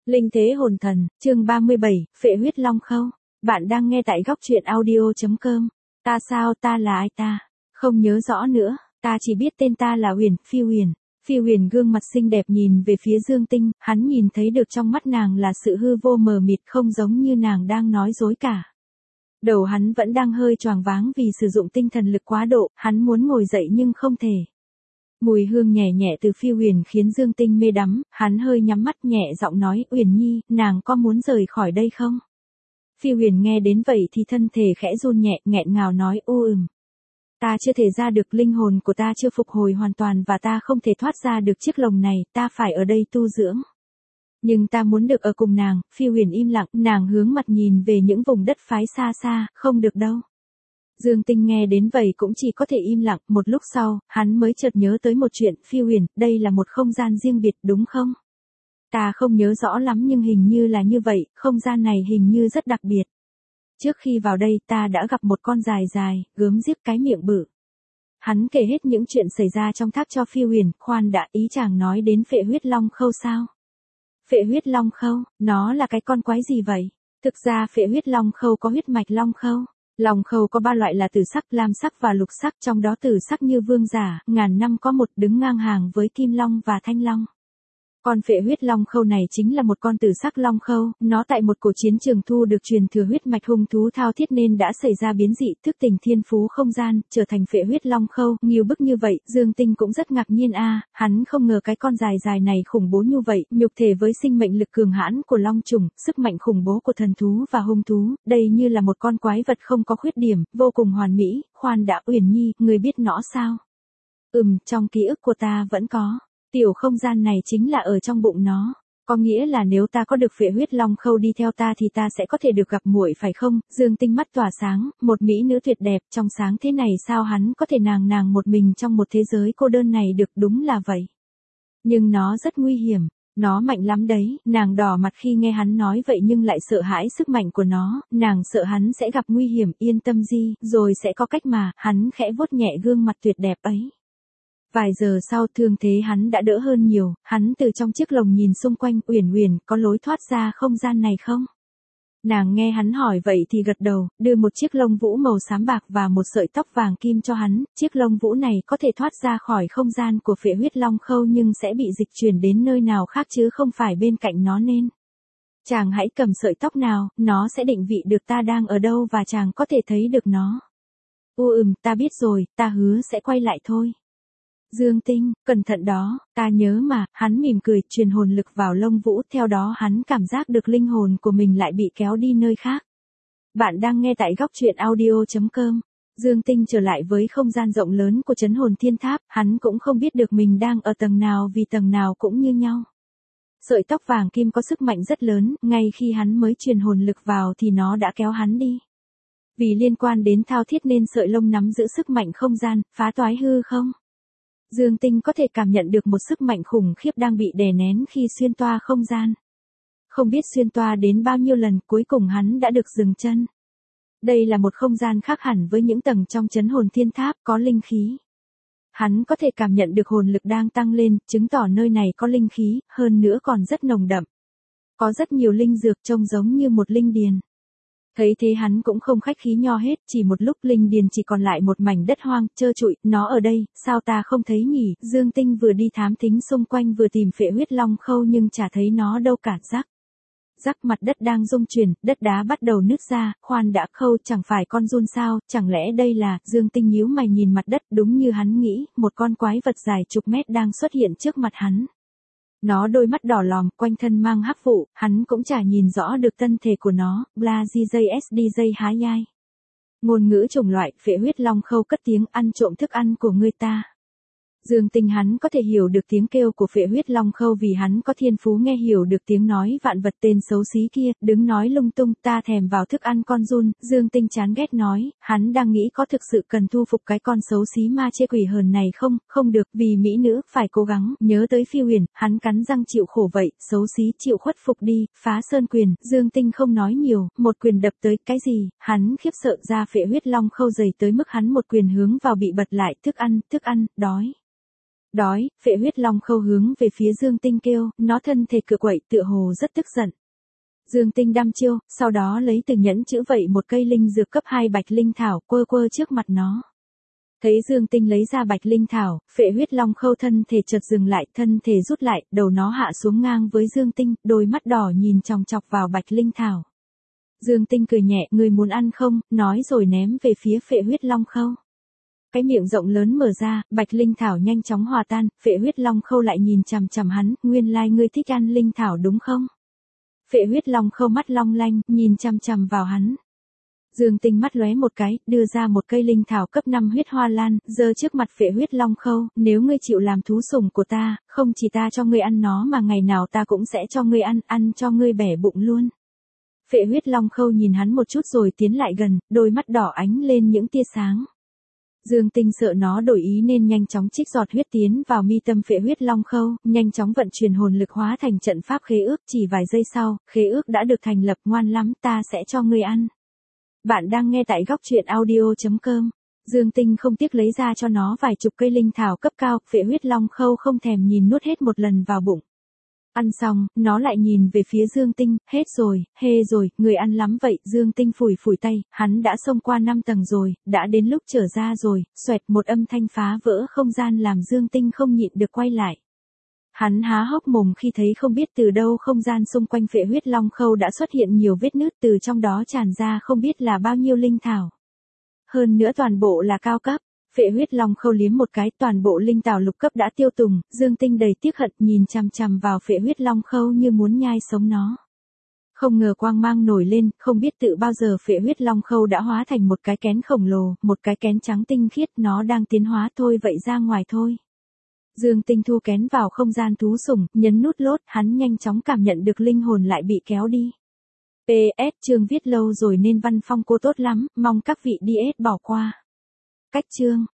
Linh thế hồn thần, chương 37, phệ huyết long khâu. Bạn đang nghe tại góc truyện audio.com. Ta sao, ta là ai ta? Không nhớ rõ nữa, ta chỉ biết tên ta là Huyền, Phi Huyền. Phi Huyền gương mặt xinh đẹp nhìn về phía Dương Tinh, hắn nhìn thấy được trong mắt nàng là sự hư vô mờ mịt, không giống như nàng đang nói dối cả. Đầu hắn vẫn đang hơi choáng váng vì sử dụng tinh thần lực quá độ, hắn muốn ngồi dậy nhưng không thể. Mùi hương nhẹ nhẹ từ Phi Huyền khiến Dương Tinh mê đắm, hắn hơi nhắm mắt nhẹ giọng nói, Uyển Nhi, nàng có muốn rời khỏi đây không? Phi Huyền nghe đến vậy thì thân thể khẽ run nhẹ, nghẹn ngào nói, ta chưa thể ra được, linh hồn của ta chưa phục hồi hoàn toàn và ta không thể thoát ra được chiếc lồng này, ta phải ở đây tu dưỡng. Nhưng ta muốn được ở cùng nàng. Phi Huyền im lặng, nàng hướng mặt nhìn về những vùng đất phái xa xa, không được đâu. Dương Tinh nghe đến vậy cũng chỉ có thể im lặng, một lúc sau, hắn mới chợt nhớ tới một chuyện, Phi Huyền, đây là một không gian riêng biệt đúng không? Ta không nhớ rõ lắm nhưng hình như là như vậy, không gian này hình như rất đặc biệt. Trước khi vào đây ta đã gặp một con dài dài, gớm ghiếc cái miệng bự. Hắn kể hết những chuyện xảy ra trong thác cho Phi Huyền, khoan đã, ý chàng nói đến phệ huyết long khâu sao? Phệ huyết long khâu, nó là cái con quái gì vậy? Thực ra phệ huyết long khâu có huyết mạch long khâu. Long khâu có 3 loại là tử sắc, lam sắc và lục sắc, trong đó tử sắc như vương giả, ngàn năm có một, đứng ngang hàng với kim long và thanh long. Con phệ huyết long khâu này chính là một con tử sắc long khâu, nó tại một cuộc chiến trường thu được truyền thừa huyết mạch hung thú thao thiết nên đã xảy ra biến dị, thức tỉnh thiên phú không gian, trở thành phệ huyết long khâu, nghiêu bức như vậy, Dương Tinh cũng rất ngạc nhiên hắn không ngờ cái con dài dài này khủng bố như vậy, nhục thể với sinh mệnh lực cường hãn của long trùng, sức mạnh khủng bố của thần thú và hung thú, đây như là một con quái vật không có khuyết điểm, vô cùng hoàn mỹ, khoan đã, Uyển Nhi, người biết nó sao? Trong ký ức của ta vẫn có. Tiểu không gian này chính là ở trong bụng nó. Có nghĩa là nếu ta có được phệ huyết long khâu đi theo ta thì ta sẽ có thể được gặp muội phải không? Dương Tinh mắt tỏa sáng, một mỹ nữ tuyệt đẹp trong sáng thế này sao hắn có thể nàng một mình trong một thế giới cô đơn này được, đúng là vậy. Nhưng nó rất nguy hiểm, nó mạnh lắm đấy, nàng đỏ mặt khi nghe hắn nói vậy nhưng lại sợ hãi sức mạnh của nó, nàng sợ hắn sẽ gặp nguy hiểm, yên tâm đi, rồi sẽ có cách mà, hắn khẽ vuốt nhẹ gương mặt tuyệt đẹp ấy. Vài giờ sau thương thế hắn đã đỡ hơn nhiều, hắn từ trong chiếc lồng nhìn xung quanh, Uyển, có lối thoát ra không gian này không? Nàng nghe hắn hỏi vậy thì gật đầu, đưa một chiếc lông vũ màu xám bạc và một sợi tóc vàng kim cho hắn, chiếc lông vũ này có thể thoát ra khỏi không gian của phệ huyết long khâu nhưng sẽ bị dịch chuyển đến nơi nào khác chứ không phải bên cạnh nó nên. Chàng hãy cầm sợi tóc nào, nó sẽ định vị được ta đang ở đâu và chàng có thể thấy được nó. Ta biết rồi, ta hứa sẽ quay lại thôi. Dương Tinh, cẩn thận đó, ta nhớ mà, hắn mỉm cười, truyền hồn lực vào lông vũ, theo đó hắn cảm giác được linh hồn của mình lại bị kéo đi nơi khác. Bạn đang nghe tại góc truyện audio.com. Dương Tinh trở lại với không gian rộng lớn của trấn hồn thiên tháp, hắn cũng không biết được mình đang ở tầng nào vì tầng nào cũng như nhau. Sợi tóc vàng kim có sức mạnh rất lớn, ngay khi hắn mới truyền hồn lực vào thì nó đã kéo hắn đi. Vì liên quan đến thao thiết nên sợi lông nắm giữ sức mạnh không gian, phá toái hư không? Dương Tinh có thể cảm nhận được một sức mạnh khủng khiếp đang bị đè nén khi xuyên toa không gian. Không biết xuyên toa đến bao nhiêu lần, cuối cùng hắn đã được dừng chân. Đây là một không gian khác hẳn với những tầng trong trấn hồn thiên tháp, có linh khí. Hắn có thể cảm nhận được hồn lực đang tăng lên, chứng tỏ nơi này có linh khí, hơn nữa còn rất nồng đậm. Có rất nhiều linh dược trông giống như một linh điền. Thấy thế hắn cũng không khách khí nho hết, chỉ một lúc linh điền chỉ còn lại một mảnh đất hoang, trơ trụi, nó ở đây, sao ta không thấy nhỉ? Dương Tinh vừa đi thám thính xung quanh vừa tìm phệ huyết long khâu nhưng chả thấy nó đâu cả. Rắc mặt đất đang rung chuyển, đất đá bắt đầu nứt ra, khoan đã, khâu chẳng phải con giun sao, chẳng lẽ đây là, Dương Tinh nhíu mày nhìn mặt đất, đúng như hắn nghĩ, một con quái vật dài chục mét đang xuất hiện trước mặt hắn. Nó đôi mắt đỏ lòm, quanh thân mang hắc vụ, hắn cũng chả nhìn rõ được thân thể của nó, bla GJSDJ há nhai. Ngôn ngữ chủng loại, phệ huyết long khâu cất tiếng, ăn trộm thức ăn của người ta. Dương Tinh hắn có thể hiểu được tiếng kêu của phệ huyết long khâu vì hắn có thiên phú nghe hiểu được tiếng nói vạn vật tên xấu xí kia, đứng nói lung tung, ta thèm vào thức ăn con giun, Dương Tinh chán ghét nói, hắn đang nghĩ có thực sự cần thu phục cái con xấu xí ma chê quỷ hờn này không được, vì mỹ nữ, phải cố gắng, nhớ tới Phi Huyền, hắn cắn răng chịu khổ vậy, xấu xí chịu khuất phục đi, phá sơn quyền, Dương Tinh không nói nhiều, một quyền đập tới, cái gì, hắn khiếp sợ ra phệ huyết long khâu dày tới mức hắn một quyền hướng vào bị bật lại, thức ăn, đói. Đói, phệ huyết long khâu hướng về phía Dương Tinh kêu, nó thân thể cựa quậy tựa hồ rất tức giận. Dương Tinh đăm chiêu, sau đó lấy từ nhẫn chữ vậy một cây linh dược cấp 2 bạch linh thảo quơ quơ trước mặt nó. Thấy Dương Tinh lấy ra bạch linh thảo, phệ huyết long khâu thân thể chợt dừng lại, thân thể rút lại, đầu nó hạ xuống ngang với Dương Tinh, đôi mắt đỏ nhìn chòng chọc vào bạch linh thảo. Dương Tinh cười nhẹ, người muốn ăn không, nói rồi ném về phía phệ huyết long khâu. Cái miệng rộng lớn mở ra, bạch linh thảo nhanh chóng hòa tan, phệ huyết long khâu lại nhìn chằm chằm hắn, nguyên lai ngươi thích ăn linh thảo đúng không? Phệ huyết long khâu mắt long lanh, nhìn chằm chằm vào hắn. Dương Tinh mắt lóe một cái, đưa ra một cây linh thảo cấp 5 huyết hoa lan, giơ trước mặt phệ huyết long khâu, nếu ngươi chịu làm thú sủng của ta, không chỉ ta cho ngươi ăn nó mà ngày nào ta cũng sẽ cho ngươi ăn cho ngươi bẻ bụng luôn. Phệ huyết long khâu nhìn hắn một chút rồi tiến lại gần, đôi mắt đỏ ánh lên những tia sáng. Dương Tinh sợ nó đổi ý nên nhanh chóng trích giọt huyết tiến vào mi tâm phệ huyết long khâu, nhanh chóng vận chuyển hồn lực hóa thành trận pháp khế ước, chỉ vài giây sau, khế ước đã được thành lập, ngoan lắm, ta sẽ cho ngươi ăn. Bạn đang nghe tại góc truyện audio.com. Dương Tinh không tiếc lấy ra cho nó vài chục cây linh thảo cấp cao, phệ huyết long khâu không thèm nhìn nuốt hết một lần vào bụng. Ăn xong, nó lại nhìn về phía Dương Tinh, hết rồi, hê rồi, người ăn lắm vậy, Dương Tinh phủi phủi tay, hắn đã xông qua 5 tầng rồi, đã đến lúc trở ra rồi, xoẹt một âm thanh phá vỡ không gian làm Dương Tinh không nhịn được quay lại. Hắn há hốc mồm khi thấy không biết từ đâu không gian xung quanh phệ huyết long khâu đã xuất hiện nhiều vết nứt, từ trong đó tràn ra không biết là bao nhiêu linh thảo. Hơn nữa toàn bộ là cao cấp. Phệ huyết long khâu liếm một cái, toàn bộ linh thảo lục cấp đã tiêu tùng, Dương Tinh đầy tiếc hận nhìn chằm chằm vào phệ huyết long khâu như muốn nhai sống nó. Không ngờ quang mang nổi lên, không biết tự bao giờ phệ huyết long khâu đã hóa thành một cái kén khổng lồ, một cái kén trắng tinh khiết, nó đang tiến hóa thôi vậy ra ngoài thôi. Dương Tinh thu kén vào không gian thú sủng, nhấn nút lốt, hắn nhanh chóng cảm nhận được linh hồn lại bị kéo đi. PS, chương viết lâu rồi nên văn phong cô tốt lắm, mong các vị DS bỏ qua. Cách chương